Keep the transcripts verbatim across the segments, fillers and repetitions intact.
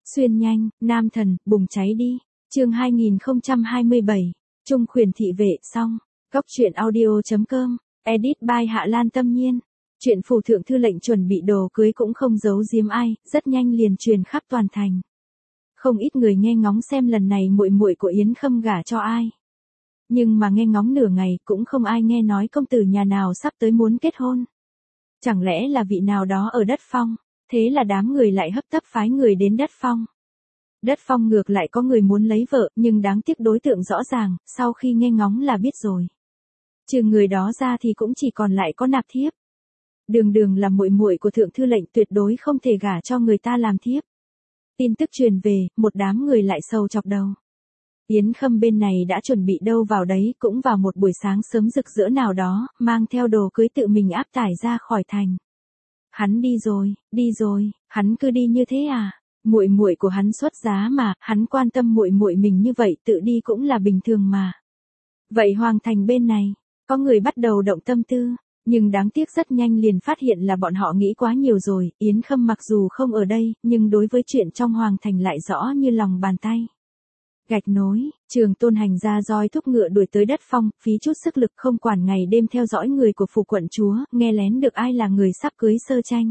Xuyên nhanh, nam thần, bùng cháy đi. Chương hai nghìn không trăm hai mươi bảy. Trung khuyển thị vệ xong. Góc truyện audio.com. Edit by Hạ Lan Tâm Nhiên. Chuyện phủ thượng thư lệnh chuẩn bị đồ cưới cũng không giấu giếm ai, rất nhanh liền truyền khắp toàn thành. Không ít người nghe ngóng xem lần này muội muội của Yến Khâm gả cho ai. Nhưng mà nghe ngóng nửa ngày cũng không ai nghe nói công tử nhà nào sắp tới muốn kết hôn. Chẳng lẽ là vị nào đó ở Đất Phong? Thế là đám người lại hấp tấp phái người đến Đất Phong. Đất Phong ngược lại có người muốn lấy vợ, nhưng đáng tiếc đối tượng rõ ràng, sau khi nghe ngóng là biết rồi. Trừ người đó ra thì cũng chỉ còn lại có nạp thiếp. Đường đường là muội muội của thượng thư lệnh, tuyệt đối không thể gả cho người ta làm thiếp. Tin tức truyền về, một đám người lại sầu chọc đầu. Yến Khâm bên này đã chuẩn bị đâu vào đấy, cũng vào một buổi sáng sớm rực rỡ nào đó, mang theo đồ cưới tự mình áp tải ra khỏi thành. Hắn đi rồi, đi rồi, hắn cứ đi như thế à? Muội muội của hắn xuất giá mà, hắn quan tâm muội muội mình như vậy, tự đi cũng là bình thường mà. Vậy hoàng thành bên này, có người bắt đầu động tâm tư, nhưng đáng tiếc rất nhanh liền phát hiện là bọn họ nghĩ quá nhiều rồi. Yến Khâm mặc dù không ở đây, nhưng đối với chuyện trong hoàng thành lại rõ như lòng bàn tay. Gạch nối, Trường Tôn Hành ra roi thúc ngựa đuổi tới Đất Phong, phí chút sức lực không quản ngày đêm theo dõi người của phủ quận chúa, nghe lén được ai là người sắp cưới Sơ Tranh.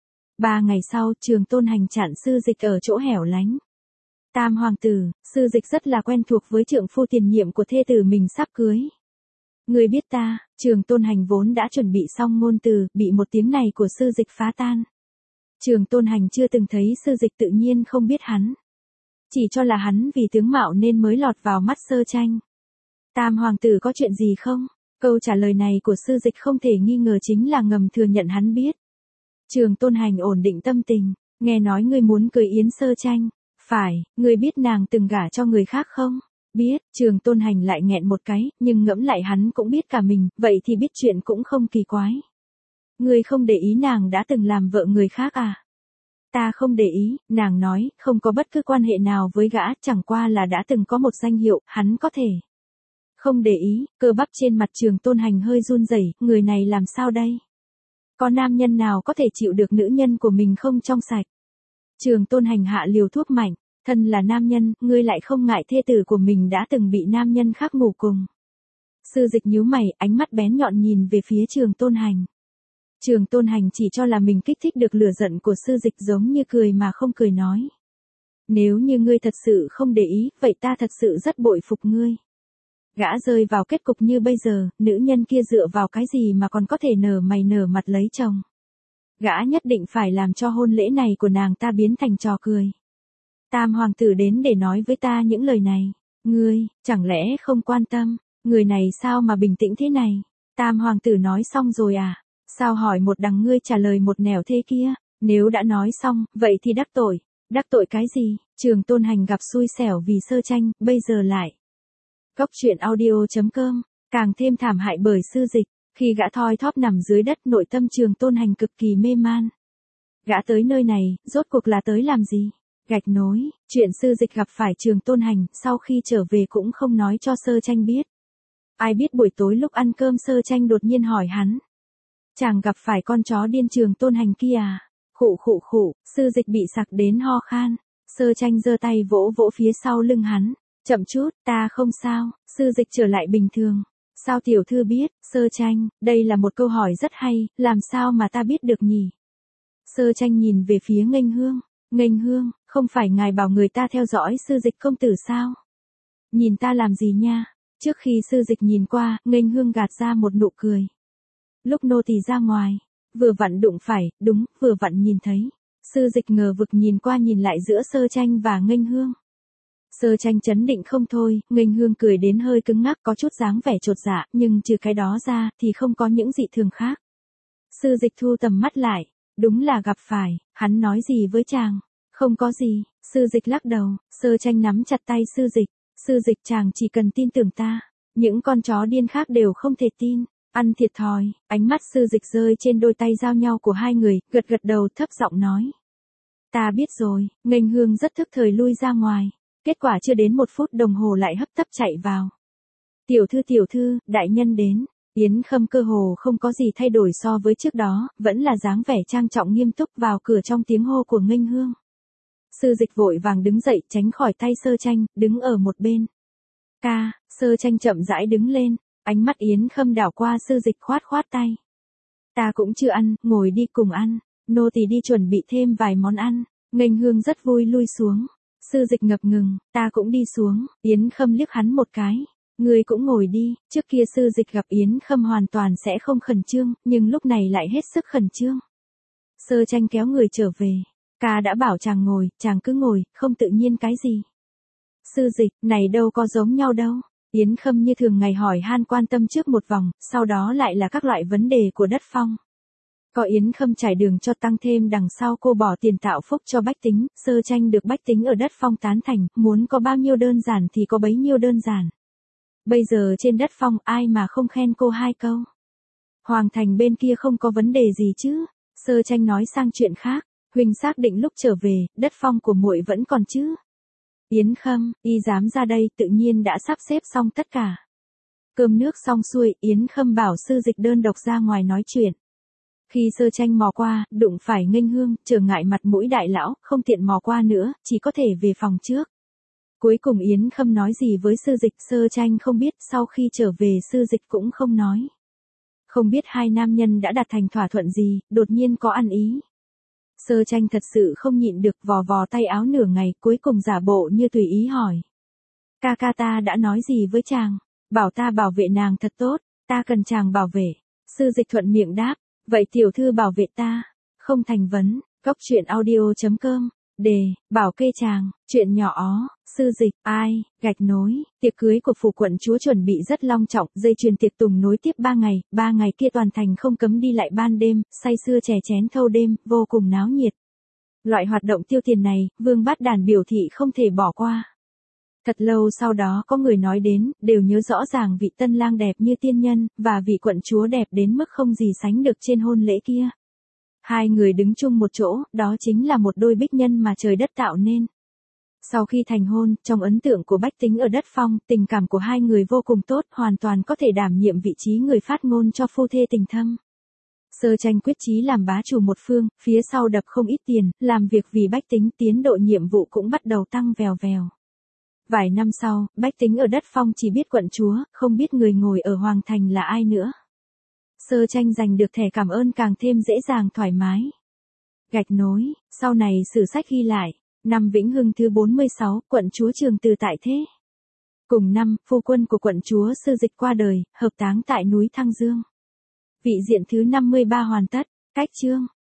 Ba ngày sau, Trường Tôn Hành chặn Sư Dịch ở chỗ hẻo lánh. Tam hoàng tử, Sư Dịch rất là quen thuộc với trượng phu tiền nhiệm của thê tử mình sắp cưới. Người biết ta? Trường Tôn Hành vốn đã chuẩn bị xong ngôn từ, bị một tiếng này của Sư Dịch phá tan. Trường Tôn Hành chưa từng thấy Sư Dịch, tự nhiên không biết hắn. Chỉ cho là hắn vì tướng mạo nên mới lọt vào mắt Sơ Tranh. Tam hoàng tử có chuyện gì không? Câu trả lời này của Sư Dịch không thể nghi ngờ chính là ngầm thừa nhận hắn biết. Trường Tôn Hành ổn định tâm tình, nghe nói ngươi muốn cưới Yến Sơ Tranh. Phải, ngươi biết nàng từng gả cho người khác không? Biết. Trường Tôn Hành lại nghẹn một cái, nhưng ngẫm lại hắn cũng biết cả mình, vậy thì biết chuyện cũng không kỳ quái. Ngươi không để ý nàng đã từng làm vợ người khác à? Ta không để ý, nàng nói, không có bất cứ quan hệ nào với gã, chẳng qua là đã từng có một danh hiệu, hắn có thể. Không để ý, cơ bắp trên mặt Trường Tôn Hành hơi run rẩy, người này làm sao đây? Có nam nhân nào có thể chịu được nữ nhân của mình không trong sạch? Trường Tôn Hành hạ liều thuốc mạnh, thân là nam nhân, ngươi lại không ngại thê tử của mình đã từng bị nam nhân khác ngủ cùng. Sư Dịch nhíu mày, ánh mắt bén nhọn nhìn về phía Trường Tôn Hành. Trường Tôn Hành chỉ cho là mình kích thích được lửa giận của Sư Dịch, giống như cười mà không cười nói. Nếu như ngươi thật sự không để ý, vậy ta thật sự rất bội phục ngươi. Gã rơi vào kết cục như bây giờ, nữ nhân kia dựa vào cái gì mà còn có thể nở mày nở mặt lấy chồng. Gã nhất định phải làm cho hôn lễ này của nàng ta biến thành trò cười. Tam hoàng tử đến để nói với ta những lời này. Ngươi, chẳng lẽ không quan tâm, người này sao mà bình tĩnh thế này? Tam hoàng tử nói xong rồi à? Sao hỏi một đằng ngươi trả lời một nẻo thế kia? Nếu đã nói xong, vậy thì đắc tội. Đắc tội cái gì? Trường Tôn Hành gặp xui xẻo vì Sơ Tranh, bây giờ lại. Góc truyện audio.com, càng thêm thảm hại bởi Sư Dịch. Khi gã thoi thóp nằm dưới đất, nội tâm Trường Tôn Hành cực kỳ mê man. Gã tới nơi này, rốt cuộc là tới làm gì? Gạch nối, chuyện Sư Dịch gặp phải Trường Tôn Hành, sau khi trở về cũng không nói cho Sơ Tranh biết. Ai biết buổi tối lúc ăn cơm Sơ Tranh đột nhiên hỏi hắn. Chàng gặp phải con chó điên Trường Tôn Hành kia à? Khụ khụ khụ, Sư Dịch bị sặc đến ho khan. Sơ Tranh giơ tay vỗ vỗ phía sau lưng hắn. Chậm chút, ta không sao. Sư Dịch trở lại bình thường. Sao tiểu thư biết? Sơ Tranh, đây là một câu hỏi rất hay, làm sao mà ta biết được nhỉ? Sơ Tranh nhìn về phía Nghênh Hương. Nghênh Hương, không phải ngài bảo người ta theo dõi Sư Dịch công tử sao? Nhìn ta làm gì nha? Trước khi Sư Dịch nhìn qua, Nghênh Hương gạt ra một nụ cười. Lúc nô tỳ ra ngoài, vừa vặn đụng phải, đúng, vừa vặn nhìn thấy. Sư Dịch ngờ vực nhìn qua nhìn lại giữa Sơ Tranh và Nghênh Hương. Sơ Tranh chấn định không thôi, Nghênh Hương cười đến hơi cứng ngắc, có chút dáng vẻ chột dạ, nhưng trừ cái đó ra thì không có những dị thường khác. Sư Dịch thu tầm mắt lại, đúng là gặp phải, hắn nói gì với chàng? Không có gì. Sư Dịch lắc đầu. Sơ Tranh nắm chặt tay Sư Dịch. Sư Dịch, chàng chỉ cần tin tưởng ta, những con chó điên khác đều không thể tin. Ăn thiệt thòi. Ánh mắt Sư Dịch rơi trên đôi tay giao nhau của hai người, gật gật đầu thấp giọng nói. Ta biết rồi. Nghênh Hương rất thức thời lui ra ngoài. Kết quả chưa đến một phút đồng hồ lại hấp tấp chạy vào. Tiểu thư tiểu thư, đại nhân đến. Yến Khâm cơ hồ không có gì thay đổi so với trước đó, vẫn là dáng vẻ trang trọng nghiêm túc vào cửa trong tiếng hô của Nghênh Hương. Sư Dịch vội vàng đứng dậy tránh khỏi tay Sơ Tranh, đứng ở một bên. Ca, Sơ Tranh chậm rãi đứng lên, ánh mắt Yến Khâm đảo qua Sư Dịch khoát khoát tay. Ta cũng chưa ăn, ngồi đi cùng ăn, nô tỳ đi chuẩn bị thêm vài món ăn. Nghênh Hương rất vui lui xuống. Sư Dịch ngập ngừng, ta cũng đi xuống, Yến Khâm liếc hắn một cái. Ngươi cũng ngồi đi, trước kia Sư Dịch gặp Yến Khâm hoàn toàn sẽ không khẩn trương, nhưng lúc này lại hết sức khẩn trương. Sơ Tranh kéo người trở về. Ca đã bảo chàng ngồi, chàng cứ ngồi, không tự nhiên cái gì. Sư Dịch, này đâu có giống nhau đâu. Yến Khâm như thường ngày hỏi han quan tâm trước một vòng, sau đó lại là các loại vấn đề của đất phong. Có Yến Khâm trải đường cho tăng thêm đằng sau cô bỏ tiền tạo phúc cho bách tính, Sơ Tranh được bách tính ở đất phong tán thành, muốn có bao nhiêu đơn giản thì có bấy nhiêu đơn giản. Bây giờ trên đất phong ai mà không khen cô hai câu. Hoàng thành bên kia không có vấn đề gì chứ. Sơ Tranh nói sang chuyện khác, huynh xác định lúc trở về, đất phong của muội vẫn còn chứ. Yến Khâm, y dám ra đây tự nhiên đã sắp xếp xong tất cả. Cơm nước xong xuôi, Yến Khâm bảo Sư Dịch đơn độc ra ngoài nói chuyện. Khi Sơ Tranh mò qua, đụng phải Nghênh Hương, trở ngại mặt mũi đại lão, không tiện mò qua nữa, chỉ có thể về phòng trước. Cuối cùng Yến Khâm nói gì với Sư Dịch, Sơ Tranh không biết, sau khi trở về Sư Dịch cũng không nói. Không biết hai nam nhân đã đạt thành thỏa thuận gì, đột nhiên có ăn ý. Sơ Tranh thật sự không nhịn được, vò vò tay áo nửa ngày, cuối cùng giả bộ như tùy ý hỏi. Ca ca ta đã nói gì với chàng? Bảo ta bảo vệ nàng thật tốt, ta cần chàng bảo vệ. Sư Dịch thuận miệng đáp, vậy tiểu thư bảo vệ ta. Không thành vấn, góc truyện audio chấm com. Đề, bảo kê chàng, chuyện nhỏ ó, Sư Dịch, ai, gạch nối, tiệc cưới của phủ quận chúa chuẩn bị rất long trọng, dây chuyền tiệc tùng nối tiếp ba ngày, ba ngày kia toàn thành không cấm đi lại ban đêm, say sưa chè chén thâu đêm, vô cùng náo nhiệt. Loại hoạt động tiêu tiền này, Vương Bát Đàn biểu thị không thể bỏ qua. Thật lâu sau đó có người nói đến, đều nhớ rõ ràng vị tân lang đẹp như tiên nhân, và vị quận chúa đẹp đến mức không gì sánh được trên hôn lễ kia. Hai người đứng chung một chỗ, đó chính là một đôi bích nhân mà trời đất tạo nên. Sau khi thành hôn, trong ấn tượng của bách tính ở đất phong, tình cảm của hai người vô cùng tốt, hoàn toàn có thể đảm nhiệm vị trí người phát ngôn cho phu thê tình thâm. Sơ Tranh quyết chí làm bá chủ một phương, phía sau đập không ít tiền, làm việc vì bách tính, tiến độ nhiệm vụ cũng bắt đầu tăng vèo vèo. Vài năm sau, bách tính ở đất phong chỉ biết quận chúa, không biết người ngồi ở hoàng thành là ai nữa. Sơ Tranh giành được thẻ cảm ơn càng thêm dễ dàng thoải mái. Gạch nối, sau này sử sách ghi lại, năm Vĩnh Hưng thứ bốn mươi sáu, quận chúa Trường Từ tại thế. Cùng năm, phu quân của quận chúa Sư Dịch qua đời, hợp táng tại núi Thăng Dương. Vị diện thứ năm mươi ba hoàn tất, cách chương.